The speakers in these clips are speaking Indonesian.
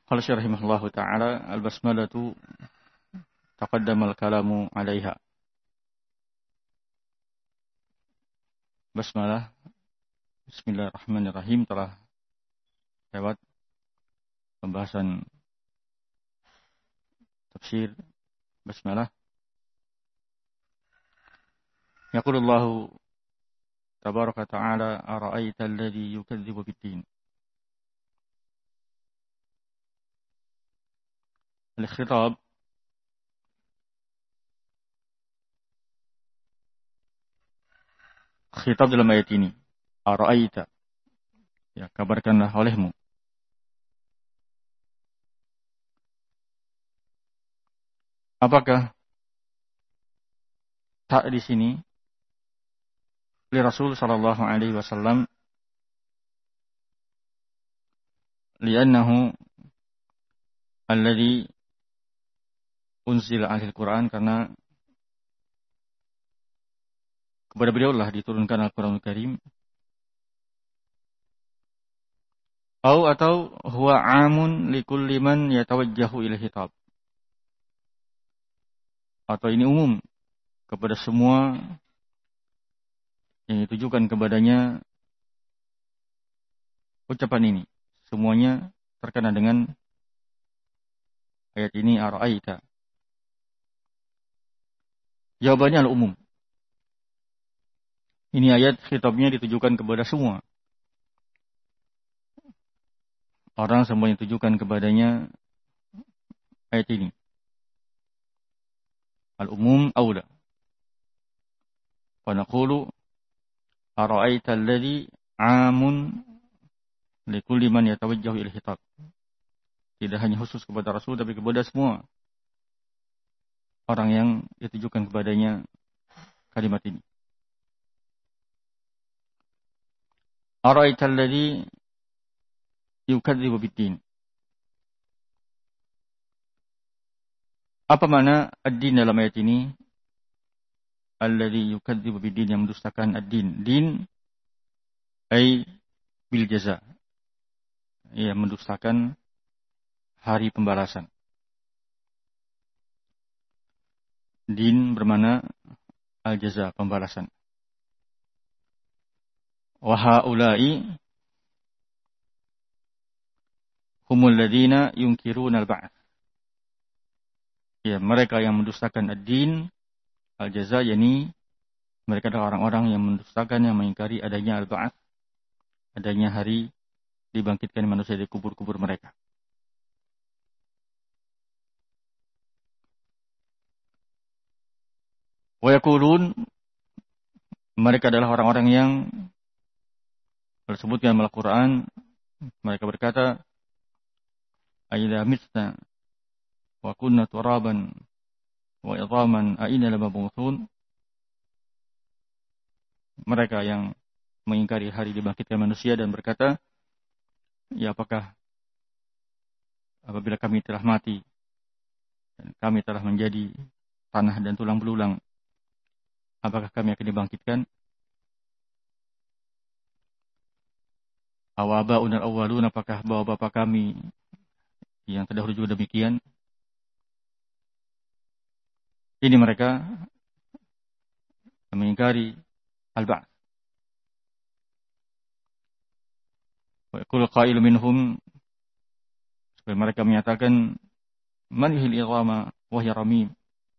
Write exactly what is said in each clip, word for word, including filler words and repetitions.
قال الشيخ رحمه الله تعالى: البسملة تقدم الكلام عليها. Basmalah, Bismillahirrahmanirrahim, telah lewat pembahasan tafsir Basmalah. Yaqulullahu tabaraka ta'ala: ara'aita alladhi yukadzibu bid-din. Al-khitab khitab dalam ayat ini, ara'aita, ya, kabarkanlah olehmu. Apakah tak di sini li Rasul sallallahu alaihi wasallam, li'annahu alladhi unzila alaihi al-Quran, karena kepada beliau lah diturunkan Al-Quranul Karim. Au atau huwa amun likulli man yatawajjahu ila hitab, atau ini umum kepada semua yang ditujukan kepadanya ucapan ini. Semuanya terkena dengan ayat ini, ara'aita. Jawabannya adalah umum. Ini ayat khitabnya ditujukan kepada semua orang, semuanya ditujukan kepadanya ayat ini. Al-umum aula. Fa naqulu ara'aita alladhi amun likulli man yatawajjahu ila hitab. Tidak hanya khusus kepada Rasul, tapi kepada semua orang yang ditujukan kepadanya kalimat ini. Ara'aita alladhi yukadzibu bid-din. Apa makna ad-din dalam ayat ini? Alladhi yukadzibu bid-din, yang mendustakan ad-din. Din ay bil jaza, ya, mendustakan hari pembalasan. Din bermakna al-jaza, pembalasan. Wa haula'i humul ladzina yunkiruna al-ba'ts. Ya, mereka yang mendustakan ad-din, al-jaza, yakni mereka adalah orang-orang yang mendustakan, yang mengingkari adanya al-ba'ts, adanya hari dibangkitkan manusia dari kubur-kubur mereka. Wa yaqulun, mereka adalah orang-orang yang disebutkan dalam Al-Quran, mereka berkata, aidza mitna wa kunna turaban wa idhaman aina lamab'utsun. Mereka yang mengingkari hari dibangkitkan manusia dan berkata, ya, apakah apabila kami telah mati dan kami telah menjadi tanah dan tulang belulang, apakah kami akan dibangkitkan? Awabaun al-awwalun, apakah bapak-bapak kami yang terdahulu juga demikian? Ini mereka mengingkari al-ba'ts. Wa yaqulu qailu minhum, supaya mereka menyatakan, man yuhyil idhama wa hiya ramim.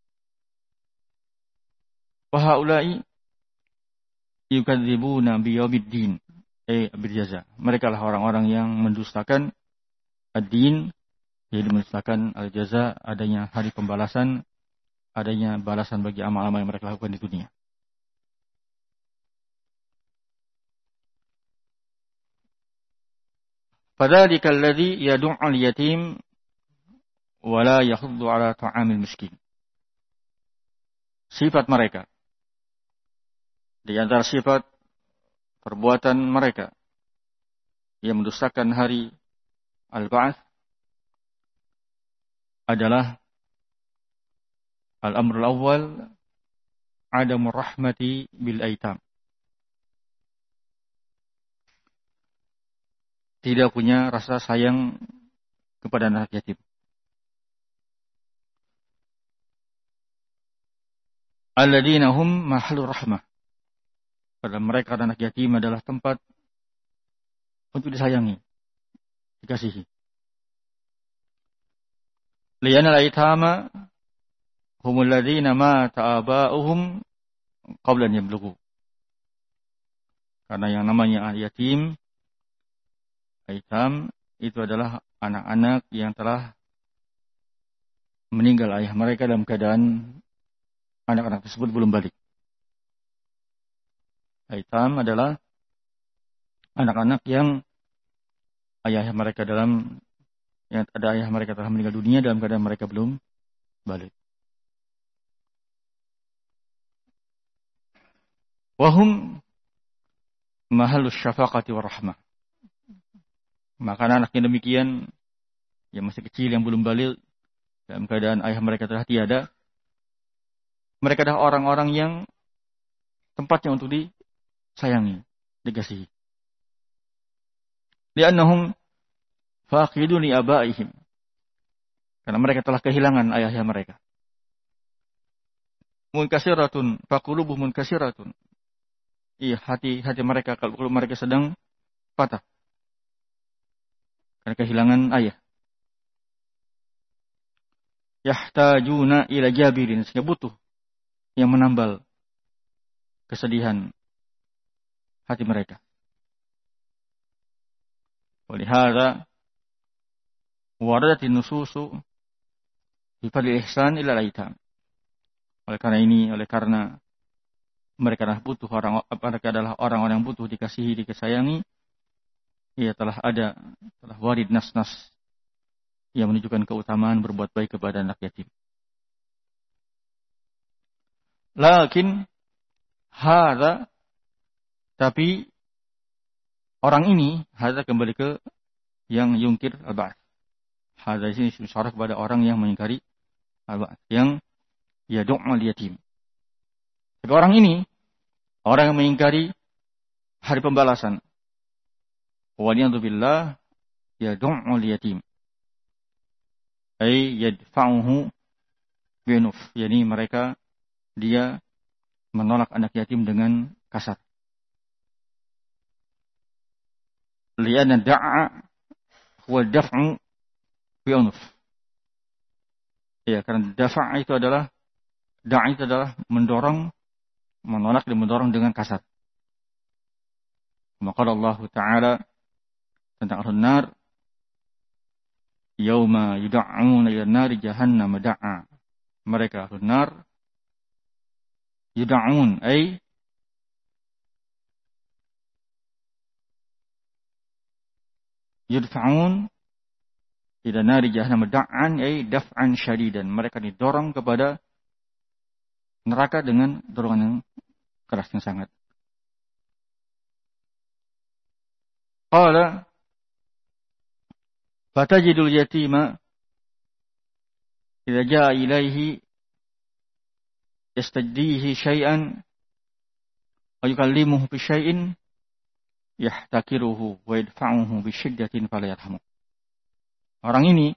Wa haula'i yukadzibuna biyaumiddin, eh bil jaza. Mereka lah orang-orang yang mendustakan ad-din, yaitu mendustakan al-jaza, adanya hari pembalasan, adanya balasan bagi amal-amal yang mereka lakukan di dunia. Fadzalika alladhi yad'u al-yatim wa la yahuddu 'ala ta'amil miskin. Sifat mereka, di antara sifat perbuatan mereka yang mendustakan hari al-ba'ts adalah al-amrul awwal adamur rahmati bil aitam. Tidak punya rasa sayang kepada anak yatim. Alladzina hum mahalur rahmah. Pada mereka anak yatim adalah tempat untuk disayangi, dikasihi. Li'anna al-aitama humul ladzina mata aba'uhum qabla an yablughu. Karena yang namanya yatim, aitam itu adalah anak-anak yang telah meninggal ayah mereka dalam keadaan anak-anak tersebut belum balik. Aitam adalah anak-anak yang ayah mereka dalam yang ada ayah mereka telah meninggal dunia dalam keadaan mereka belum balik. Wahum mahalus syafaqati warahmah. Maka anak yang demikian yang masih kecil yang belum balik dalam keadaan ayah mereka telah tiada, mereka adalah orang-orang yang tempatnya untuk disayangi, dikasihi. Li'annahum faqidun li abaihim. Karena mereka telah kehilangan ayah mereka. Munkasiratun faqulubuhum munkasiratun. Iya, hati-hati mereka kalau mereka sedang patah. Karena kehilangan ayah. Yahtajuna ila jabirin, sehingga butuh yang menambal kesedihan hati mereka. Walihada waradatin nususu bi fadlil ihsan ila al-aitam. Oleh karena ini, oleh karena mereka adalah butuh orang mereka adalah orang-orang yang butuh dikasihi, dikesayangi, ia telah ada telah warid nas-nas yang menunjukkan keutamaan berbuat baik kepada anak yatim. Lakin hadza, tapi orang ini hadza kembali ke yang yungkir al-ba'ts. Hadza ini isyarat kepada orang yang mengingkari al-ba'ts, yang yad'u al-yatim. Tapi orang ini orang yang mengingkari hari pembalasan. Wa niyadu billah yad'u al-yatim. Ay yadfa'uhu binuf. Yani mereka dia menolak anak yatim dengan kasar. Li'anna da'a huwa daf'u binuf. Ya, karena dafa' itu adalah da'a itu adalah mendorong, menolak dan mendorong dengan kasar. Maka Allah Ta'ala tentang ahlun nar, yauma yud'auna ila nari jahannam da'a. Mereka ahlun nar yud'aun ay yudfa'un ila nari jahannam da'an ay daf'an syadidan. Mereka didorong kepada neraka dengan dorongan yang keras, yang sangat. Qala fatajidul yatima idza jaa ilaihi yastajdihi syai'an wa yukallimuhu bi syai'in yahtakiruhu wa yadfa'uhu bi syiddatin fala yarhamu. Orang ini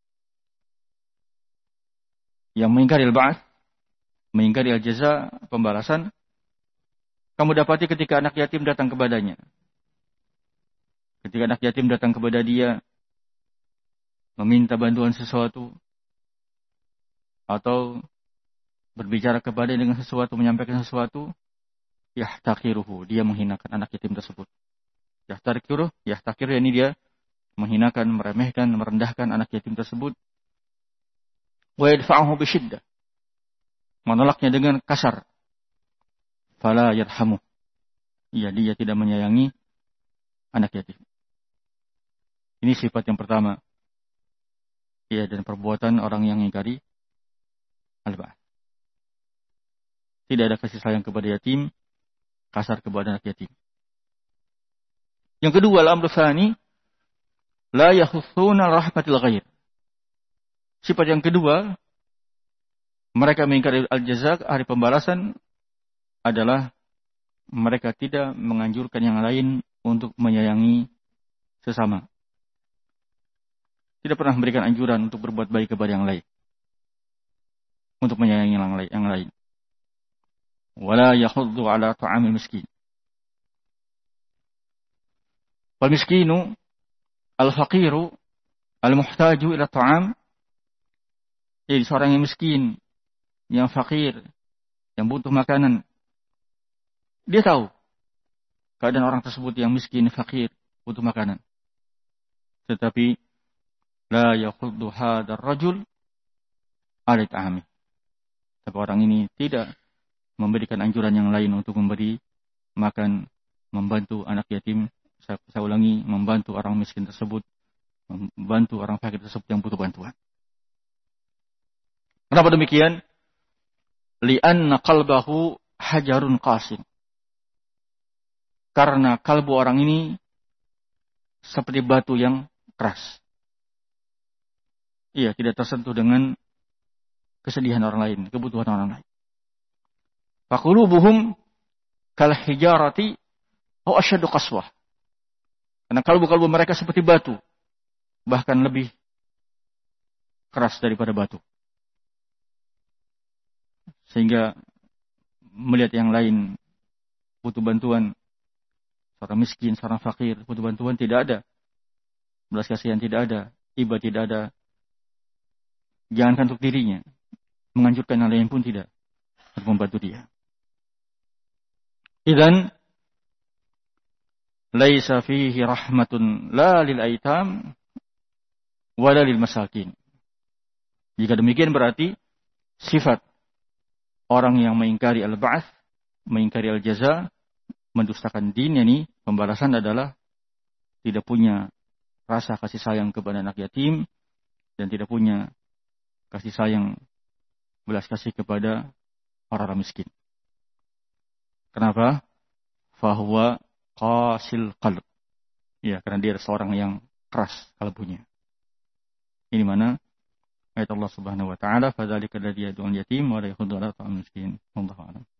yang mengingkari al-ba'ts, mengingkari al-jaza, pembalasan, kamu dapati ketika anak yatim datang kepadanya. Ketika anak yatim datang kepada dia, meminta bantuan sesuatu, atau berbicara kepada dengan sesuatu, menyampaikan sesuatu, yahtakiruhu, dia menghinakan anak yatim tersebut. Yahtakiruh, yahtakir, ini dia menghinakan, meremehkan, merendahkan anak yatim tersebut. Wa yadfa'uhu bisyiddah, menolaknya dengan kasar. Fala yarhamu, ya, dia tidak menyayangi anak yatim. Ini sifat yang pertama. Ya, dan perbuatan orang yang mengingkari al-ba'ts. Tidak ada kasih sayang kepada yatim, kasar kepada anak yatim. Yang kedua, al-amru tsani, la yakhussuna rahmatil ghair. Sifat yang kedua, mereka mengingkari al-jaza, hari pembalasan, adalah mereka tidak menganjurkan yang lain untuk menyayangi sesama. tidak pernah memberikan anjuran untuk berbuat baik kepada yang lain, untuk menyayangi yang lain. Yang lain. Wala yahuddu ala ta'amil miskin. Wal miskinu al-faqiru al-muhtaju ila ta'am. Jadi seorang yang miskin, yang fakir, yang butuh makanan. Dia tahu keadaan orang tersebut yang miskin, fakir, butuh makanan. Tetapi la yahuddu hadar rajul ala ta'ami. Tapi orang ini tidak memberikan anjuran yang lain untuk memberi makan, membantu anak yatim. Saya, saya ulangi, membantu orang miskin tersebut, membantu orang fakir tersebut yang butuh bantuan. Kenapa demikian? Li'anna qalbahu hajarun qasim. Karena kalbu orang ini seperti batu yang keras. Iya, tidak tersentuh dengan kesedihan orang lain, kebutuhan orang lain. Faqulubuhum kal hijarati aw asyaddu qaswah. Karena kalbu-kalbu mereka seperti batu, bahkan lebih keras daripada batu. Sehingga melihat yang lain butuh bantuan, seorang miskin, seorang fakir butuh bantuan, tidak ada belas kasihan, tidak ada iba, tidak ada, jangankan untuk dirinya, menganjurkan yang lain pun tidak untuk membantu dia. Idzan laisa fihi rahmatun la lil aitam wala lil masakin. Jika demikian berarti sifat orang yang mengingkari al-ba'ats, mengingkari al-jaza, mendustakan din, ini pembalasan adalah tidak punya rasa kasih sayang kepada anak yatim dan tidak punya kasih sayang, belas kasih kepada orang-orang miskin. Kenapa? Fahuwa qasil qalb. Ya, karena dia seorang yang keras kalbunya. Ini mana ayat Allah Subhanahu wa taala, fadzalika alladzi yad'ul yatim wa la yahuddu 'ala ta'amil miskin. Wallahu a'lam.